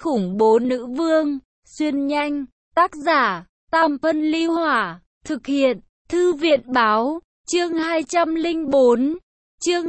khủng bố nữ vương, xuyên nhanh, tác giả, Tam Phân Ly Hỏa, thực hiện, Thư viện báo, chương 204, chương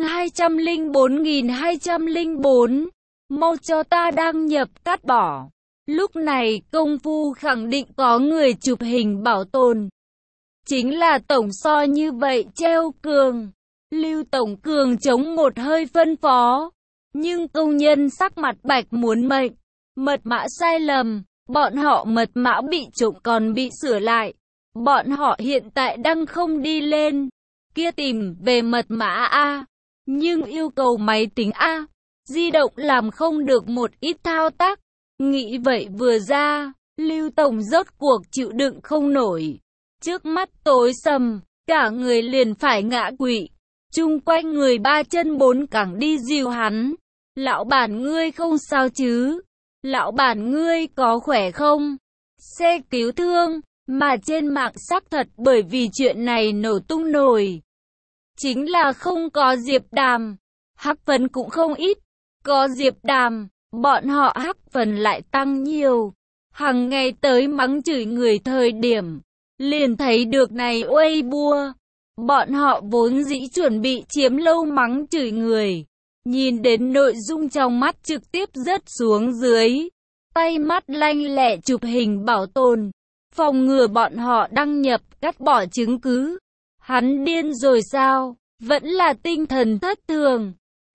204.204, mau cho ta đăng nhập cắt bỏ. Lúc này công phu khẳng định có người chụp hình bảo tồn. Chính là Tổng So như vậy treo Cường. Lưu Tổng Cường chống một hơi phân phó. Nhưng công nhân sắc mặt bạch muốn mệnh. Mật mã sai lầm. Bọn họ mật mã bị trộm còn bị sửa lại. Bọn họ hiện tại đang không đi lên. Kia tìm về mật mã A. Nhưng yêu cầu máy tính A. Di động làm không được một ít thao tác. Nghĩ vậy vừa ra, Lưu Tổng rốt cuộc chịu đựng không nổi. Trước mắt tối sầm, cả người liền phải ngã quỵ. Chung quanh người ba chân bốn cẳng đi dìu hắn. Lão bản ngươi không sao chứ? Lão bản ngươi có khỏe không? Xe cứu thương, mà trên mạng xác thật bởi vì chuyện này nổ tung nổi. Chính là không có Diệp Đàm, hắc phấn cũng không ít. Có Diệp Đàm, bọn họ hắc phần lại tăng nhiều. Hằng ngày tới mắng chửi người thời điểm, liền thấy được này Weibo. Bọn họ vốn dĩ chuẩn bị chiếm lâu mắng chửi người. Nhìn đến nội dung trong mắt trực tiếp rớt xuống dưới. Tay mắt lanh lẹ chụp hình bảo tồn. Phòng ngừa bọn họ đăng nhập cắt bỏ chứng cứ. Hắn điên rồi sao? Vẫn là tinh thần thất thường.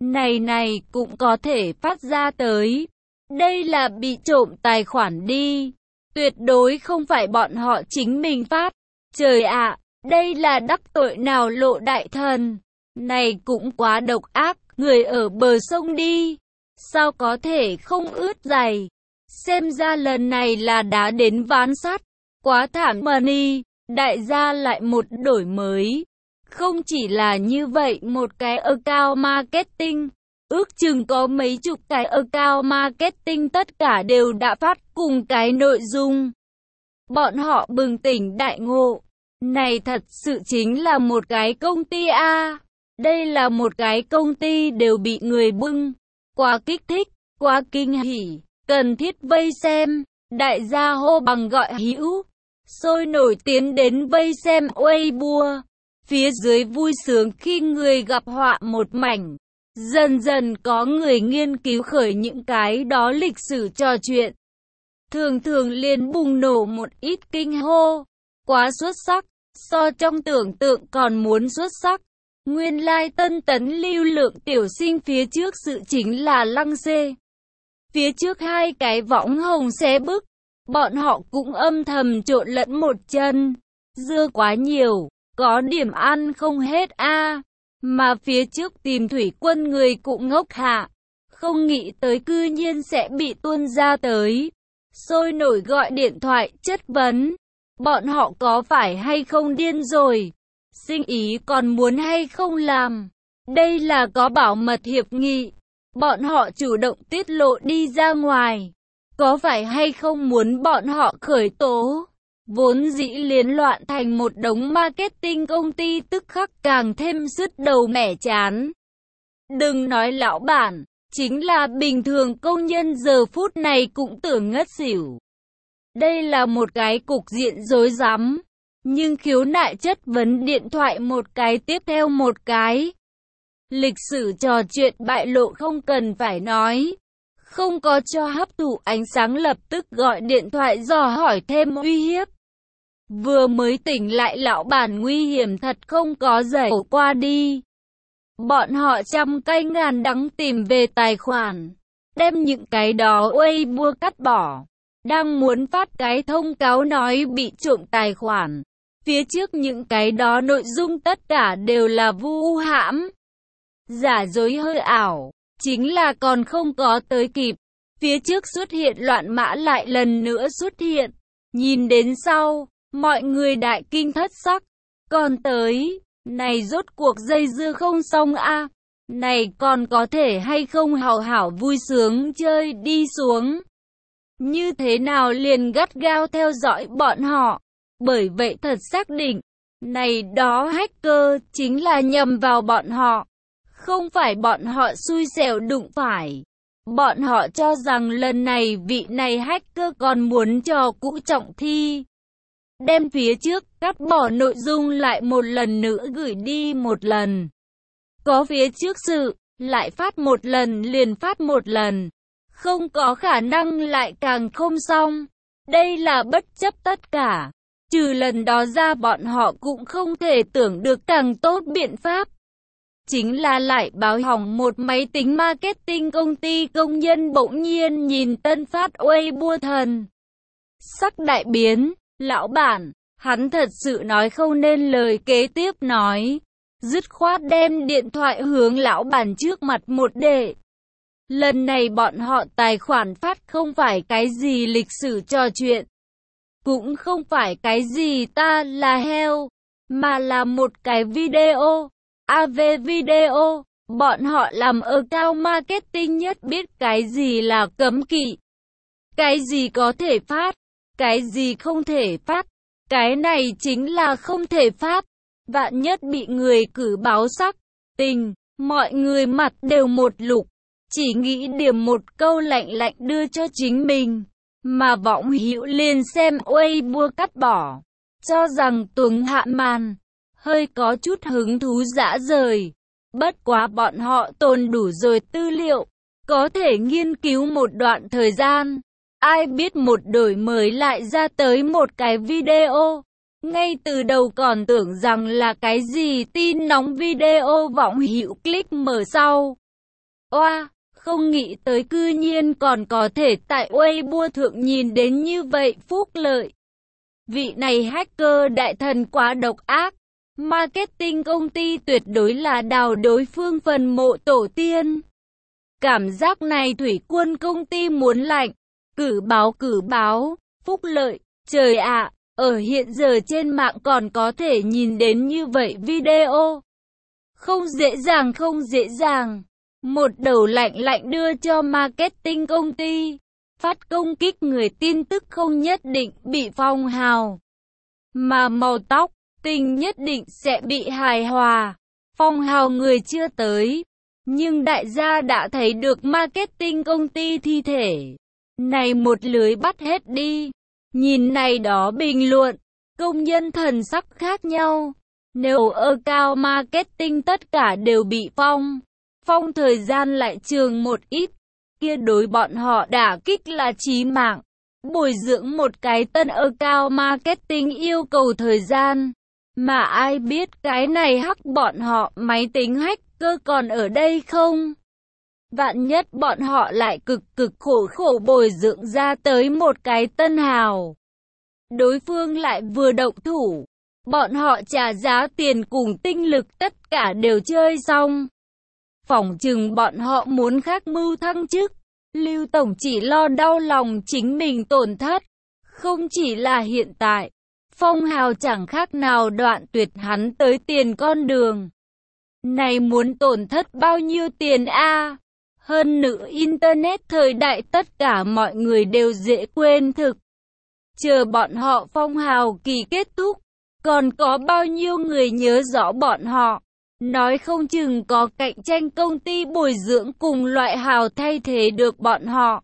Này cũng có thể phát ra tới. Đây là bị trộm tài khoản đi. Tuyệt đối không phải bọn họ chính mình phát. Trời ạ, đây là đắc tội nào lộ đại thần. Này cũng quá độc ác, người ở bờ sông đi. Sao có thể không ướt giày? Xem ra lần này là đá đến ván sắt. Quá thảm money, đại gia lại một đổi mới. Không chỉ là như vậy một cái account marketing, ước chừng có mấy chục cái account marketing tất cả đều đã phát cùng cái nội dung. Bọn họ bừng tỉnh đại ngộ. Này thật sự chính là một cái công ty A. Đây là một cái công ty đều bị người bưng. Quá kích thích, quá kinh hỉ, cần thiết vây xem. Đại gia hô bằng gọi hữu. Sôi nổi tiến đến vây xem Weibo. Phía dưới vui sướng khi người gặp họa một mảnh. Dần dần có người nghiên cứu khởi những cái đó lịch sử trò chuyện. Thường liền bùng nổ một ít kinh hô. Quá xuất sắc, so trong tưởng tượng còn muốn xuất sắc. Nguyên lai Tân Tấn lưu lượng tiểu sinh phía trước sự chính là Lăng Xê. Phía trước hai cái võng hồng xé bức. Bọn họ cũng âm thầm trộn lẫn một chân. Dưa quá nhiều, có điểm ăn không hết a. Mà phía trước tìm thủy quân người cũng ngốc hạ. Không nghĩ tới cư nhiên sẽ bị tuôn ra tới. Sôi nổi gọi điện thoại chất vấn. Bọn họ có phải hay không điên rồi? Sinh ý còn muốn hay không làm? Đây là có bảo mật hiệp nghị. Bọn họ chủ động tiết lộ đi ra ngoài. Có phải hay không muốn bọn họ khởi tố? Vốn dĩ liên loạn thành một đống marketing công ty tức khắc càng thêm sứt đầu mẻ chán. Đừng nói lão bản, chính là bình thường công nhân giờ phút này cũng tưởng ngất xỉu. Đây là một cái cục diện rối rắm, nhưng khiếu nại chất vấn điện thoại một cái tiếp theo một cái. Lịch sử trò chuyện bại lộ không cần phải nói. Không có cho hấp thụ ánh sáng lập tức gọi điện thoại dò hỏi thêm uy hiếp. Vừa mới tỉnh lại lão bản nguy hiểm thật không có dậy qua đi. Bọn họ trăm cây ngàn đắng tìm về tài khoản. Đem những cái đó Weibo cắt bỏ. Đang muốn phát cái thông cáo nói bị trộm tài khoản. Phía trước những cái đó nội dung tất cả đều là vu hãm. Giả dối hơi ảo. Chính là còn không có tới kịp. Phía trước xuất hiện loạn mã lại lần nữa xuất hiện. Nhìn đến sau, mọi người đại kinh thất sắc. Còn tới, này rốt cuộc dây dưa không xong a. Này còn có thể hay không hào hảo vui sướng chơi đi xuống. Như thế nào liền gắt gao theo dõi bọn họ. Bởi vậy thật xác định, này đó hacker chính là nhầm vào bọn họ. Không phải bọn họ xui xẻo đụng phải. Bọn họ cho rằng lần này vị này hacker còn muốn trò cũ trọng thi. Đem phía trước cắt bỏ nội dung lại một lần nữa gửi đi một lần. Có phía trước sự, lại phát một lần liền phát một lần. Không có khả năng lại càng không xong. Đây là bất chấp tất cả. Trừ lần đó ra bọn họ cũng không thể tưởng được càng tốt biện pháp. Chính là lại báo hỏng một máy tính marketing công ty công nhân bỗng nhiên nhìn Tân Phát Weibo thần. Sắc đại biến, lão bản, hắn thật sự nói không nên lời kế tiếp nói. Dứt khoát đem điện thoại hướng lão bản trước mặt một đệ. Lần này bọn họ tài khoản phát không phải cái gì lịch sử trò chuyện. Cũng không phải cái gì ta là heo, mà là một cái video. AV video, bọn họ làm ở cao marketing nhất biết cái gì là cấm kỵ. Cái gì có thể phát, cái gì không thể phát. Cái này chính là không thể phát. Vạn nhất bị người cử báo sắc, tình, mọi người mặt đều một lục. Chỉ nghĩ điểm một câu lạnh lạnh đưa cho chính mình. Mà võng hữu liền xem Weibo cắt bỏ. Cho rằng Tuấn hạ màn. Hơi có chút hứng thú dã rời. Bất quá bọn họ tồn đủ rồi tư liệu. Có thể nghiên cứu một đoạn thời gian. Ai biết một đổi mới lại ra tới một cái video. Ngay từ đầu còn tưởng rằng là cái gì tin nóng video võng hữu click mở sau. Oa, không nghĩ tới cư nhiên còn có thể tại Weibo thượng nhìn đến như vậy phúc lợi. Vị này hacker đại thần quá độc ác. Marketing công ty tuyệt đối là đào đối phương phần mộ tổ tiên. Cảm giác này thủy quân công ty muốn lạnh. Cử báo, phúc lợi, trời ạ, ở hiện giờ trên mạng còn có thể nhìn đến như vậy video. Không dễ dàng. Một đầu lạnh đưa cho marketing công ty. Phát công kích người tin tức không nhất định bị phong hào. Mà màu tóc, tình nhất định sẽ bị hài hòa. Phong hào người chưa tới. Nhưng đại gia đã thấy được marketing công ty thi thể. Này một lưới bắt hết đi. Nhìn này đó bình luận. Công nhân thần sắc khác nhau. Nếu ở cao marketing tất cả đều bị phong thời gian lại trường một ít. Kia đối bọn họ đả kích là chí mạng. Bồi dưỡng một cái tân ở cao marketing yêu cầu thời gian. Mà ai biết cái này hắc bọn họ máy tính hacker còn ở đây không? Vạn nhất bọn họ lại cực khổ bồi dưỡng ra tới một cái tân hào. Đối phương lại vừa động thủ. Bọn họ trả giá tiền cùng tinh lực tất cả đều chơi xong. Phỏng chừng bọn họ muốn khác mưu thăng chức. Lưu Tổng chỉ lo đau lòng chính mình tổn thất. Không chỉ là hiện tại. Phong hào chẳng khác nào đoạn tuyệt hắn tới tiền con đường. Này muốn tổn thất bao nhiêu tiền a? Hơn nữa Internet thời đại tất cả mọi người đều dễ quên thực. Chờ bọn họ phong hào kỳ kết thúc. Còn có bao nhiêu người nhớ rõ bọn họ. Nói không chừng có cạnh tranh công ty bồi dưỡng cùng loại hào thay thế được bọn họ.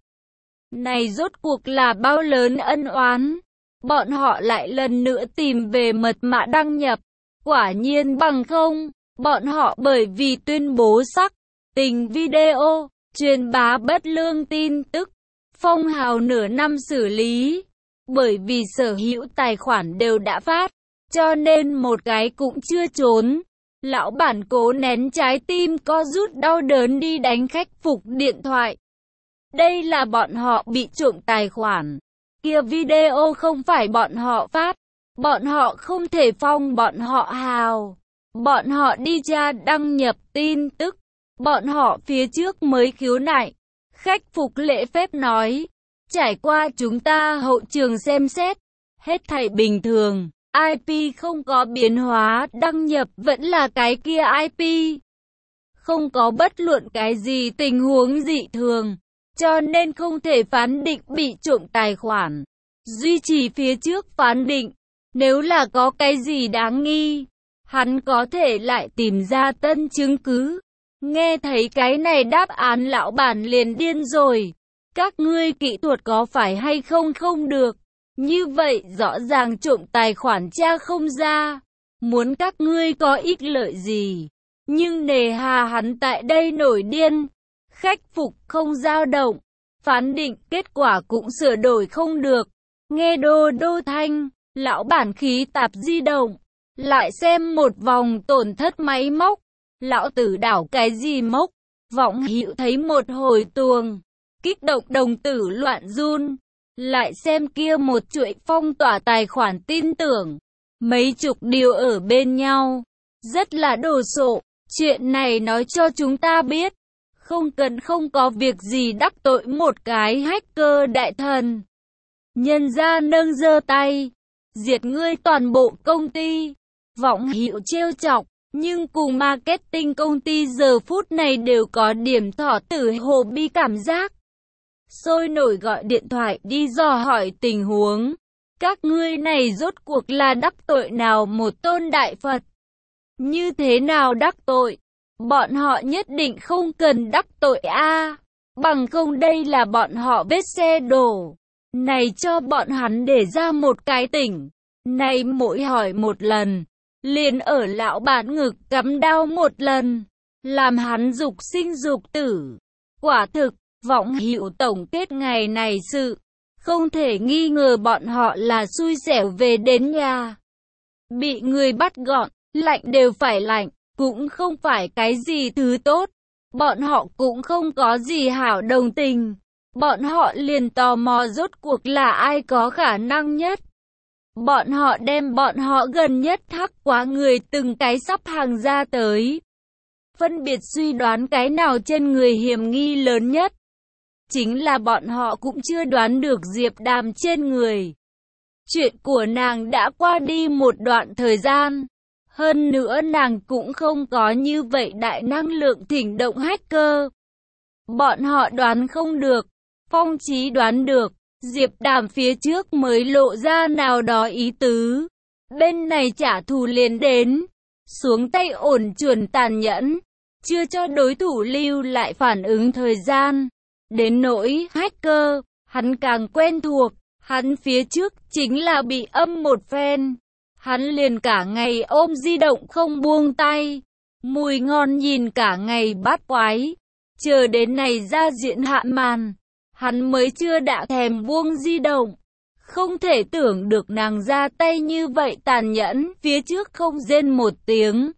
Này rốt cuộc là bao lớn ân oán. Bọn họ lại lần nữa tìm về mật mã đăng nhập. Quả nhiên bằng không. Bọn họ bởi vì tuyên bố sắc, tình video, truyền bá bất lương tin tức. Phong hào nửa năm xử lý. Bởi vì sở hữu tài khoản đều đã phát. Cho nên một cái cũng chưa trốn. Lão bản cố nén trái tim co rút đau đớn đi đánh khách phục điện thoại. Đây là bọn họ bị trộm tài khoản. Kia video không phải bọn họ phát. Bọn họ không thể phong bọn họ hào. Bọn họ đi tra đăng nhập tin tức. Bọn họ phía trước mới khiếu nại. Khách phục lễ phép nói. Trải qua chúng ta hậu trường xem xét. Hết thảy bình thường. IP không có biến hóa, đăng nhập vẫn là cái kia IP. Không có bất luận cái gì tình huống dị thường, cho nên không thể phán định bị trộm tài khoản. Duy trì phía trước phán định, nếu là có cái gì đáng nghi, hắn có thể lại tìm ra tân chứng cứ. Nghe thấy cái này đáp án lão bản liền điên rồi. Các ngươi kỹ thuật có phải hay không không được. Như vậy rõ ràng trộm tài khoản tra không ra. Muốn các ngươi có ích lợi gì. Nhưng nề hà hắn tại đây nổi điên. Khách phục không dao động. Phán định kết quả cũng sửa đổi không được. Nghe đô đô thanh, lão bản khí tạp di động. Lại xem một vòng tổn thất máy móc. Lão tử đảo cái gì mốc. Vọng Hữu thấy một hồi tuồng. Kích động đồng tử loạn run. Lại xem kia một chuỗi phong tỏa tài khoản tin tưởng. Mấy chục điều ở bên nhau. Rất là đồ sộ. Chuyện này nói cho chúng ta biết. Không cần không có việc gì đắc tội một cái hacker đại thần. Nhân ra nâng giơ tay. Diệt ngươi toàn bộ công ty. Vọng Hữu trêu chọc. Nhưng cùng marketing công ty giờ phút này đều có điểm thỏ tử hồ bi cảm giác. Sôi nổi gọi điện thoại đi dò hỏi tình huống. Các ngươi này rốt cuộc là đắc tội nào một tôn đại Phật? Như thế nào đắc tội? Bọn họ nhất định không cần đắc tội a. Bằng không đây là bọn họ vết xe đổ. Này cho bọn hắn để ra một cái tỉnh. Này mỗi hỏi một lần. Liền ở lão bản ngực cắm đao một lần. Làm hắn dục sinh dục tử. Quả thực, Vọng Hữu tổng kết ngày này sự. Không thể nghi ngờ bọn họ là xui xẻo về đến nhà. Bị người bắt gọn, lạnh đều phải lạnh. Cũng không phải cái gì thứ tốt. Bọn họ cũng không có gì hảo đồng tình. Bọn họ liền tò mò rốt cuộc là ai có khả năng nhất. Bọn họ đem bọn họ gần nhất thắc quá người từng cái sắp hàng ra tới. Phân biệt suy đoán cái nào trên người hiểm nghi lớn nhất. Chính là bọn họ cũng chưa đoán được Diệp Đàm trên người. Chuyện của nàng đã qua đi một đoạn thời gian. Hơn nữa nàng cũng không có như vậy đại năng lượng thỉnh động hacker. Bọn họ đoán không được. Phong Chí đoán được. Diệp Đàm phía trước mới lộ ra nào đó ý tứ. Bên này trả thù liền đến. Xuống tay ổn chuẩn tàn nhẫn. Chưa cho đối thủ lưu lại phản ứng thời gian. Đến nỗi hacker, hắn càng quen thuộc. Hắn phía trước chính là bị âm một phen. Hắn liền cả ngày ôm di động không buông tay. Mùi ngon nhìn cả ngày bát quái. Chờ đến này ra diện hạ màn. Hắn mới chưa đã thèm buông di động. Không thể tưởng được nàng ra tay như vậy tàn nhẫn. Phía trước không rên một tiếng.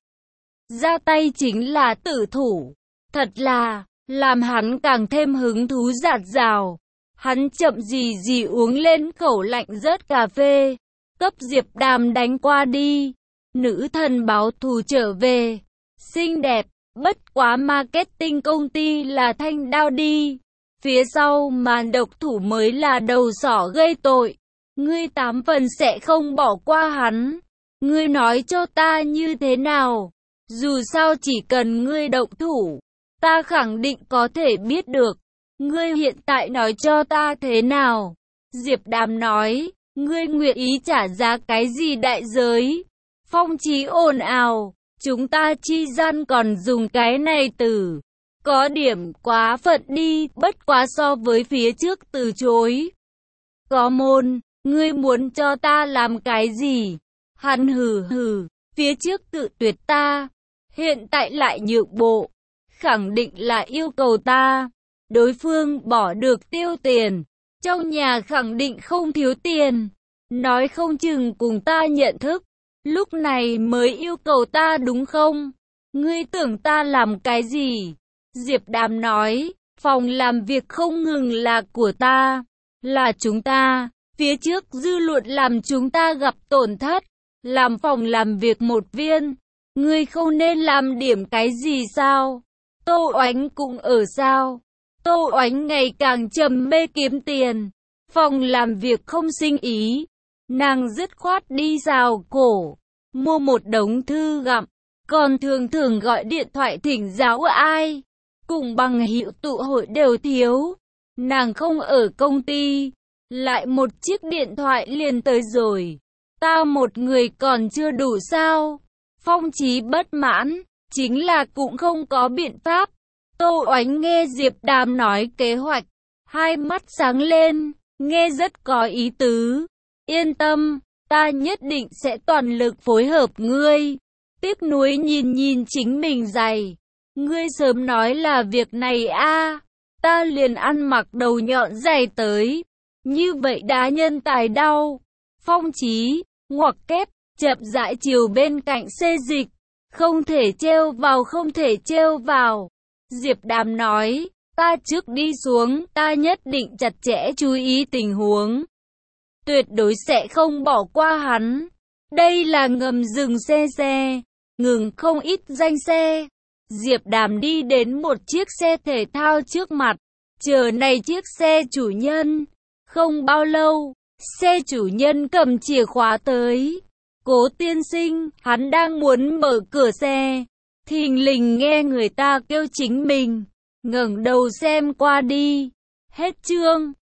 Ra tay chính là tử thủ. Thật là, làm hắn càng thêm hứng thú dạt dào. Hắn chậm gì uống lên khẩu lạnh rớt cà phê. Cấp Diệp Đàm đánh qua đi. Nữ thần báo thù trở về. Xinh đẹp, bất quá marketing công ty là thanh đao đi. Phía sau màn độc thủ mới là đầu sỏ gây tội. Ngươi 8 phần sẽ không bỏ qua hắn. Ngươi nói cho ta như thế nào? Dù sao chỉ cần ngươi động thủ, ta khẳng định có thể biết được. Ngươi hiện tại nói cho ta thế nào? Diệp Đàm nói, ngươi nguyện ý trả giá cái gì đại giới? Phong Chí ồn ào, chúng ta chi gian còn dùng cái này từ. Có điểm quá phận đi, bất quá so với phía trước từ chối. Có môn, ngươi muốn cho ta làm cái gì? Hắn hừ, phía trước tự tuyệt ta, hiện tại lại nhượng bộ, khẳng định là yêu cầu ta. Đối phương bỏ được tiêu tiền, trong nhà khẳng định không thiếu tiền, nói không chừng cùng ta nhận thức, lúc này mới yêu cầu ta đúng không? Ngươi tưởng ta làm cái gì? Diệp Đàm nói, phòng làm việc không ngừng là của ta, là chúng ta, phía trước dư luận làm chúng ta gặp tổn thất, làm phòng làm việc một viên, ngươi không nên làm điểm cái gì sao? Tô Oánh cũng ở sao? Tô Oánh ngày càng trầm mê kiếm tiền, phòng làm việc không sinh ý, nàng dứt khoát đi rào cổ, mua một đống thư gặm, còn thường gọi điện thoại thỉnh giáo ai. Cùng bằng hữu tụ hội đều thiếu. Nàng không ở công ty. Lại một chiếc điện thoại liền tới rồi. Ta một người còn chưa đủ sao? Phong Chí bất mãn. chính là cũng không có biện pháp. Tô Oánh nghe Diệp Đàm nói kế hoạch, hai mắt sáng lên, nghe rất có ý tứ. Yên tâm, ta nhất định sẽ toàn lực phối hợp ngươi. Tiếc nuối nhìn nhìn chính mình giày. Ngươi sớm nói là việc này a, ta liền ăn mặc đầu nhọn giày tới. Như vậy đá nhân tài đau. Phong Chí, ngoặc kép, chậm rãi chiều bên cạnh xê dịch. Không thể treo vào, không thể treo vào. Diệp Đàm nói, ta trước đi xuống, ta nhất định chặt chẽ chú ý tình huống. Tuyệt đối sẽ không bỏ qua hắn. Đây là ngầm dừng xe, ngừng không ít danh xe. Diệp Đàm đi đến một chiếc xe thể thao trước mặt, chờ này chiếc xe chủ nhân. Không bao lâu, xe chủ nhân cầm chìa khóa tới. Cố tiên sinh, hắn đang muốn mở cửa xe. Thình lình nghe người ta kêu chính mình, ngẩng đầu xem qua đi. Hết chương.